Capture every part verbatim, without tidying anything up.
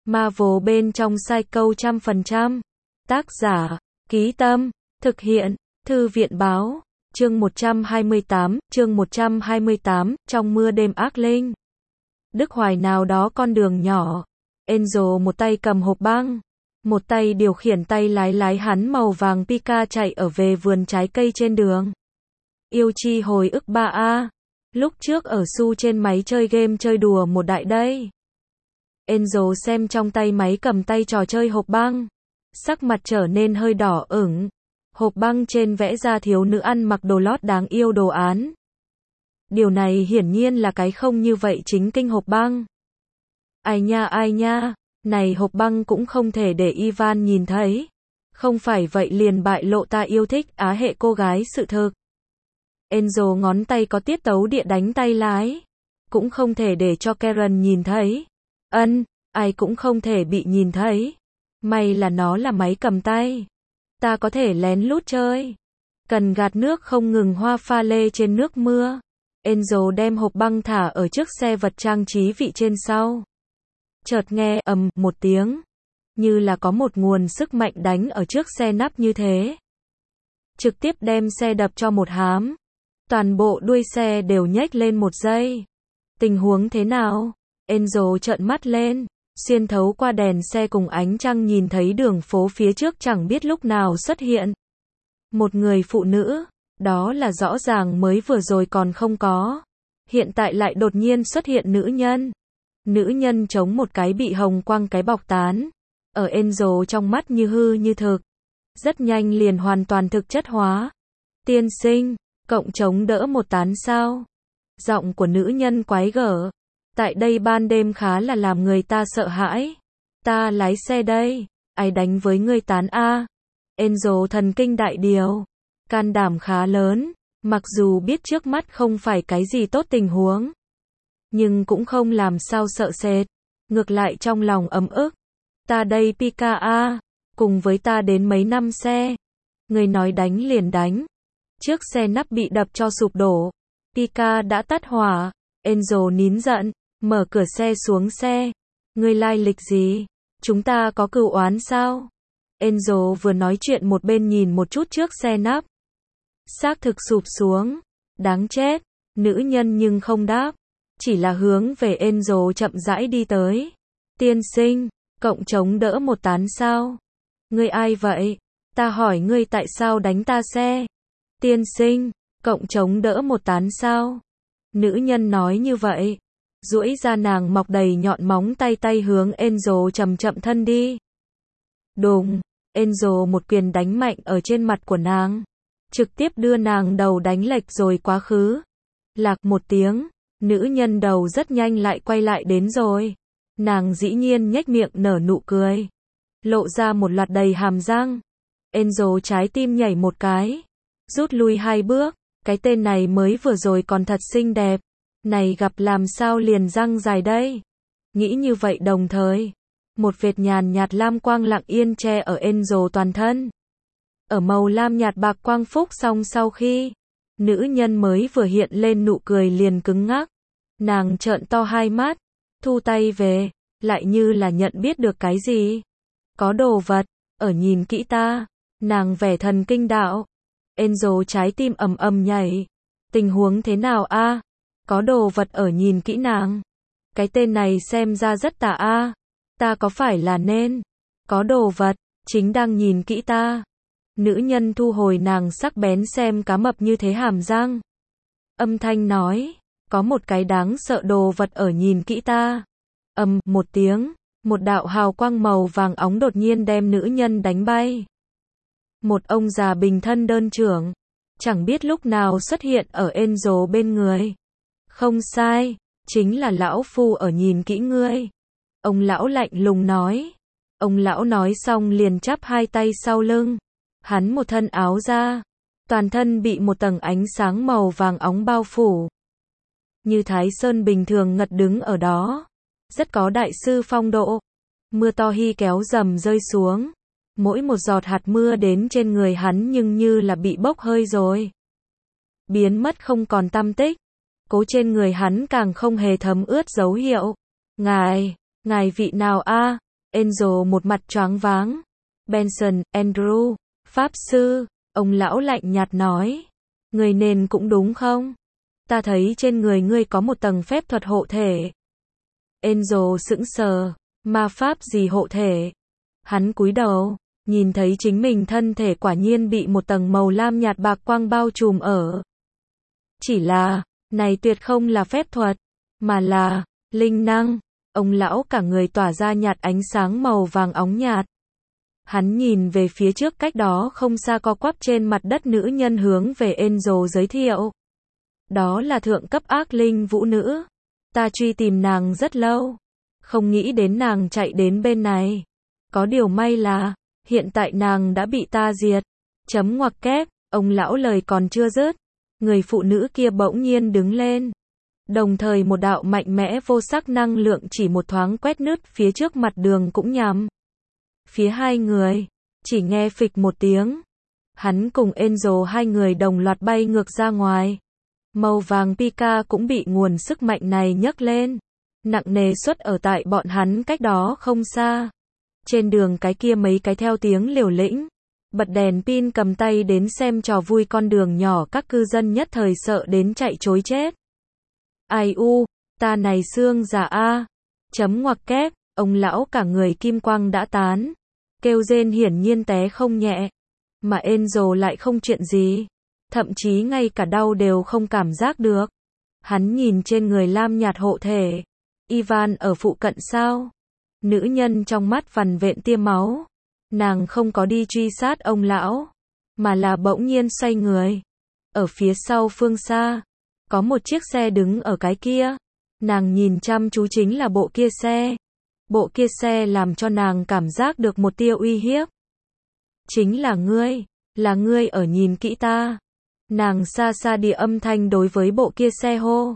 Marvel bên trong Psycho trăm phần trăm. Tác giả, Ký Tâm, thực hiện, Thư viện báo, chương một trăm hai mươi tám, chương một trăm hai mươi tám, trong mưa đêm ác linh. Đức Hoài nào đó con đường nhỏ, Angel một tay cầm hộp băng, một tay điều khiển tay lái lái hắn màu vàng Pika chạy ở về vườn trái cây trên đường. Yêu chi hồi ức ba a. Lúc trước ở Su trên máy chơi game chơi đùa một đại đây. Angel xem trong tay máy cầm tay trò chơi hộp băng. Sắc mặt trở nên hơi đỏ ửng. Hộp băng trên vẽ ra thiếu nữ ăn mặc đồ lót đáng yêu đồ án. Điều này hiển nhiên là cái không như vậy chính kinh hộp băng. Ai nha ai nha, này hộp băng cũng không thể để Ivan nhìn thấy. Không phải vậy liền bại lộ ta yêu thích á hệ cô gái sự thực. Angel ngón tay có tiết tấu địa đánh tay lái. Cũng không thể để cho Karen nhìn thấy. Ân, ai cũng không thể bị nhìn thấy. May là nó là máy cầm tay. Ta có thể lén lút chơi. Cần gạt nước không ngừng hoa pha lê trên nước mưa. Angel đem hộp băng thả ở trước xe vật trang trí vị trên sau. Chợt nghe ầm một tiếng. Như là có một nguồn sức mạnh đánh ở trước xe nắp như thế. Trực tiếp đem xe đập cho một hám. Toàn bộ đuôi xe đều nhếch lên một giây. Tình huống thế nào? Angel trợn mắt lên. Xuyên thấu qua đèn xe cùng ánh trăng nhìn thấy đường phố phía trước chẳng biết lúc nào xuất hiện. Một người phụ nữ, đó là rõ ràng mới vừa rồi còn không có. Hiện tại lại đột nhiên xuất hiện nữ nhân. Nữ nhân chống một cái bị hồng quang cái bọc tán. Ở Angel trong mắt như hư như thực. Rất nhanh liền hoàn toàn thực chất hóa. Tiên sinh, cộng chống đỡ một tán sao? Giọng của nữ nhân quái gở. Tại đây ban đêm khá là làm người ta sợ hãi. Ta lái xe đây, ai đánh với ngươi tán a? Angel thần kinh đại điều, can đảm khá lớn, mặc dù biết trước mắt không phải cái gì tốt tình huống, nhưng cũng không làm sao sợ sệt, ngược lại trong lòng ấm ức. Ta đây Pika a, cùng với ta đến mấy năm xe. Người nói đánh liền đánh. Trước xe nắp bị đập cho sụp đổ. Pika đã tắt hỏa. Angel nín giận, mở cửa xe xuống xe. Ngươi lai lịch gì? Chúng ta có cừu oán sao? Angel vừa nói chuyện một bên nhìn một chút trước xe nắp. Xác thực sụp xuống. Đáng chết. Nữ nhân nhưng không đáp. Chỉ là hướng về Angel chậm rãi đi tới. Tiên sinh, cộng chống đỡ một tán sao? Ngươi ai vậy? Ta hỏi ngươi tại sao đánh ta xe? Tiên sinh, cộng chống đỡ một tán sao? Nữ nhân nói như vậy. Duỗi ra nàng mọc đầy nhọn móng tay tay hướng Angel chậm chậm thân đi. Đùng, Angel một quyền đánh mạnh ở trên mặt của nàng. Trực tiếp đưa nàng đầu đánh lệch rồi quá khứ. Lạc một tiếng, nữ nhân đầu rất nhanh lại quay lại đến rồi. Nàng dĩ nhiên nhếch miệng nở nụ cười. Lộ ra một loạt đầy hàm răng. Angel trái tim nhảy một cái. Rút lui hai bước. Cái tên này mới vừa rồi còn thật xinh đẹp. Này gặp làm sao liền răng dài đây? Nghĩ như vậy đồng thời. Một vệt nhàn nhạt lam quang lặng yên che ở Angel toàn thân. Ở màu lam nhạt bạc quang phúc xong sau khi. Nữ nhân mới vừa hiện lên nụ cười liền cứng ngắc. Nàng trợn to hai mắt. Thu tay về. Lại như là nhận biết được cái gì. Có đồ vật. Ở nhìn kỹ ta. Nàng vẻ thần kinh đạo. Angel trái tim ầm ầm nhảy. Tình huống thế nào a? Có đồ vật ở nhìn kỹ nàng. Cái tên này xem ra rất tà a. Ta có phải là nên có đồ vật chính đang nhìn kỹ ta? Nữ nhân thu hồi nàng sắc bén xem cá mập như thế hàm răng. Âm thanh nói, có một cái đáng sợ đồ vật ở nhìn kỹ ta. Ầm một tiếng, một đạo hào quang màu vàng óng đột nhiên đem nữ nhân đánh bay. Một ông già bình thân đơn trưởng, chẳng biết lúc nào xuất hiện ở Angel bên người. Không sai, chính là lão phu ở nhìn kỹ ngươi. Ông lão lạnh lùng nói. Ông lão nói xong liền chắp hai tay sau lưng. Hắn một thân áo ra. Toàn thân bị một tầng ánh sáng màu vàng óng bao phủ. Như Thái Sơn bình thường ngật đứng ở đó. Rất có đại sư phong độ. Mưa to hi kéo rầm rơi xuống. Mỗi một giọt hạt mưa đến trên người hắn nhưng như là bị bốc hơi rồi. Biến mất không còn tăm tích. Cố trên người hắn càng không hề thấm ướt dấu hiệu. Ngài, ngài vị nào a? Angel một mặt choáng váng. Benson, Andrew, Pháp Sư, ông lão lạnh nhạt nói. Người nên cũng đúng không? Ta thấy trên người ngươi có một tầng phép thuật hộ thể. Angel sững sờ, ma pháp gì hộ thể? Hắn cúi đầu, nhìn thấy chính mình thân thể quả nhiên bị một tầng màu lam nhạt bạc quang bao trùm ở. Chỉ là, này tuyệt không là phép thuật, mà là linh năng. Ông lão cả người tỏa ra nhạt ánh sáng màu vàng óng nhạt. Hắn nhìn về phía trước cách đó không xa co quắp trên mặt đất nữ nhân hướng về Angel giới thiệu. Đó là thượng cấp ác linh vũ nữ. Ta truy tìm nàng rất lâu. Không nghĩ đến nàng chạy đến bên này. Có điều may là, hiện tại nàng đã bị ta diệt. Chấm ngoặc kép, ông lão lời còn chưa dứt. Người phụ nữ kia bỗng nhiên đứng lên. Đồng thời một đạo mạnh mẽ vô sắc năng lượng chỉ một thoáng quét nứt phía trước mặt đường cũng nhằm phía hai người. Chỉ nghe phịch một tiếng. Hắn cùng Angel hai người đồng loạt bay ngược ra ngoài. Màu vàng Pika cũng bị nguồn sức mạnh này nhấc lên. Nặng nề xuất ở tại bọn hắn cách đó không xa. Trên đường cái kia mấy cái theo tiếng liều lĩnh. Bật đèn pin cầm tay đến xem trò vui con đường nhỏ các cư dân nhất thời sợ đến chạy trối chết. Ai u, ta này xương giả a. Chấm ngoặc kép, ông lão cả người kim quang đã tán. Kêu rên hiển nhiên té không nhẹ. Mà Angel lại không chuyện gì. Thậm chí ngay cả đau đều không cảm giác được. Hắn nhìn trên người lam nhạt hộ thể. Ivan ở phụ cận sao? Nữ nhân trong mắt vằn vện tia máu. Nàng không có đi truy sát ông lão. Mà là bỗng nhiên xoay người. Ở phía sau phương xa. Có một chiếc xe đứng ở cái kia. Nàng nhìn chăm chú chính là bộ kia xe. Bộ kia xe làm cho nàng cảm giác được một tia uy hiếp. Chính là ngươi. Là ngươi ở nhìn kỹ ta. Nàng xa xa địa âm thanh đối với bộ kia xe hô.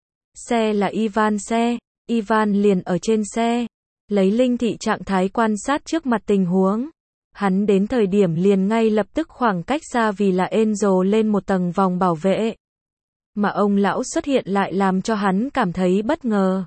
Xe là Ivan xe. Ivan liền ở trên xe. Lấy linh thị trạng thái quan sát trước mặt tình huống. Hắn đến thời điểm liền ngay lập tức khoảng cách xa vì là Angel lên một tầng vòng bảo vệ. Mà ông lão xuất hiện lại làm cho hắn cảm thấy bất ngờ.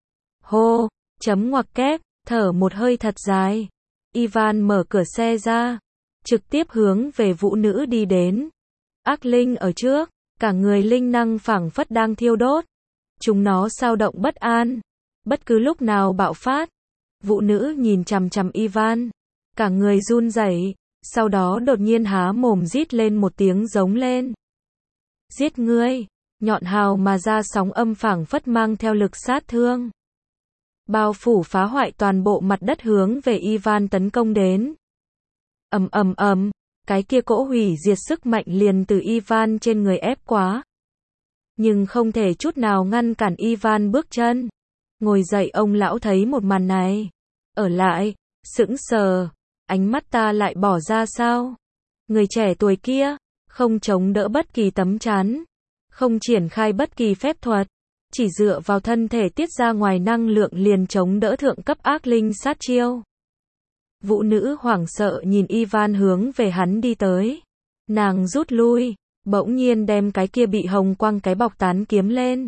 Hô, chấm ngoặc kép, thở một hơi thật dài. Ivan mở cửa xe ra. Trực tiếp hướng về vũ nữ đi đến. Ác linh ở trước, cả người linh năng phảng phất đang thiêu đốt. Chúng nó xao động bất an. Bất cứ lúc nào bạo phát. Vũ nữ nhìn chằm chằm Ivan. Cả người run rẩy, sau đó đột nhiên há mồm rít lên một tiếng giống lên. Giết ngươi, nhọn hào mà ra sóng âm phảng phất mang theo lực sát thương. Bao phủ phá hoại toàn bộ mặt đất hướng về Ivan tấn công đến. Ầm ầm ầm, cái kia cỗ hủy diệt sức mạnh liền từ Ivan trên người ép quá. Nhưng không thể chút nào ngăn cản Ivan bước chân. Ngồi dậy ông lão thấy một màn này. Ở lại, sững sờ. Ánh mắt ta lại bỏ ra sao? Người trẻ tuổi kia, không chống đỡ bất kỳ tấm chắn. Không triển khai bất kỳ phép thuật. Chỉ dựa vào thân thể tiết ra ngoài năng lượng liền chống đỡ thượng cấp ác linh sát chiêu. Vũ nữ hoảng sợ nhìn Ivan hướng về hắn đi tới. Nàng rút lui, bỗng nhiên đem cái kia bị hồng quang cái bọc tán kiếm lên.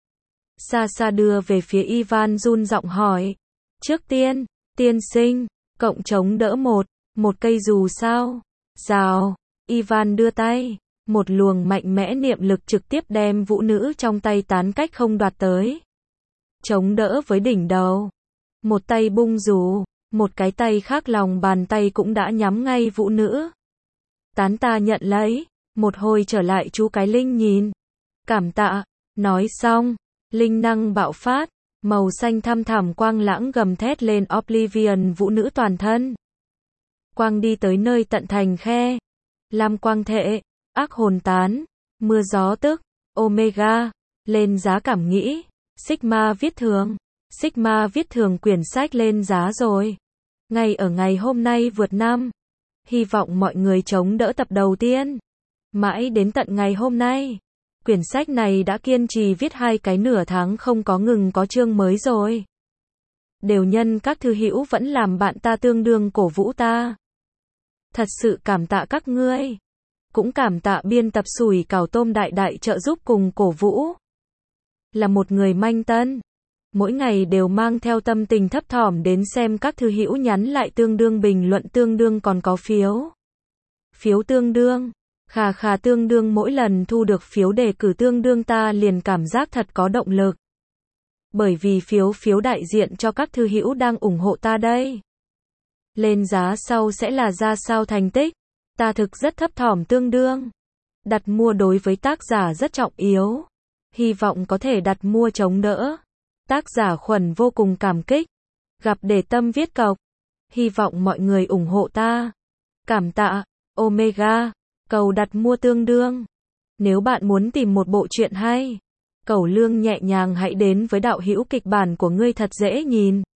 Xa xa đưa về phía Ivan run giọng hỏi. Trước tiên, tiên sinh, cộng chống đỡ một, một cây dù sao. Rào, Ivan đưa tay. Một luồng mạnh mẽ niệm lực trực tiếp đem vũ nữ trong tay tán cách không đoạt tới. Chống đỡ với đỉnh đầu. Một tay bung dù, một cái tay khác lòng bàn tay cũng đã nhắm ngay vũ nữ. Tán ta nhận lấy, một hồi trở lại chú cái linh nhìn. Cảm tạ, nói xong, linh năng bạo phát, màu xanh thăm thẳm quang lãng gầm thét lên Oblivion vũ nữ toàn thân. Quang đi tới nơi tận thành khe. Lam quang thệ. Ác hồn tán, mưa gió tức, Omega, lên giá cảm nghĩ, Sigma viết thường, Sigma viết thường quyển sách lên giá rồi. Ngay ở ngày hôm nay vượt năm, hy vọng mọi người chống đỡ tập đầu tiên. Mãi đến tận ngày hôm nay, quyển sách này đã kiên trì viết hai cái nửa tháng không có ngừng có chương mới rồi. Đều nhân các thư hữu vẫn làm bạn ta tương đương cổ vũ ta. Thật sự cảm tạ các ngươi. Cũng cảm tạ biên tập Sủi Cảo Tôm đại đại trợ giúp cùng cổ vũ. Là một người manh tân. Mỗi ngày đều mang theo tâm tình thấp thỏm đến xem các thư hữu nhắn lại tương đương bình luận tương đương còn có phiếu. Phiếu tương đương. Khà khà tương đương mỗi lần thu được phiếu đề cử tương đương ta liền cảm giác thật có động lực. Bởi vì phiếu phiếu đại diện cho các thư hữu đang ủng hộ ta đây. Lên giá sau sẽ là ra sao thành tích? Ta thực rất thấp thỏm tương đương. Đặt mua đối với tác giả rất trọng yếu. Hy vọng có thể đặt mua chống đỡ. Tác giả Khuẩn vô cùng cảm kích. Gặp để tâm viết cọc. Hy vọng mọi người ủng hộ ta. Cảm tạ. Omega. Cầu đặt mua tương đương. Nếu bạn muốn tìm một bộ truyện hay, cẩu lương nhẹ nhàng hãy đến với đạo hữu kịch bản của ngươi thật dễ nhìn.